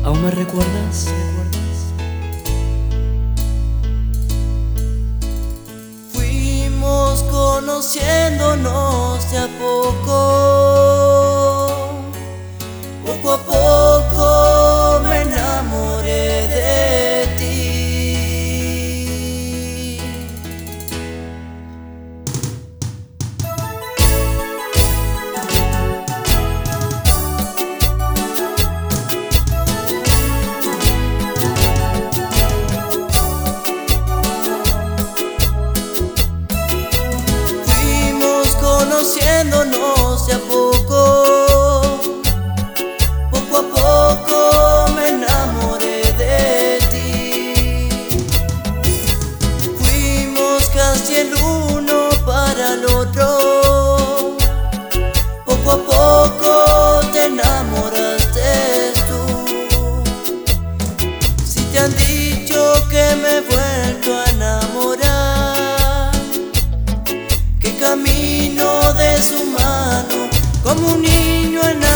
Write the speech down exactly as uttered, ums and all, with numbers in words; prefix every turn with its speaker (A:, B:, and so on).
A: ¿Aún me recuerdas?
B: Fuimos conociéndonos de a poco, poco a poco me enamoré de ti. Conociéndonos de a poco, poco a poco me enamoré de ti. Fuimos casi el uno para el otro, poco a poco te enamoraste tú. Si te han dicho que me he vuelto a enamorar, que camino de su mano como un niño enamorado.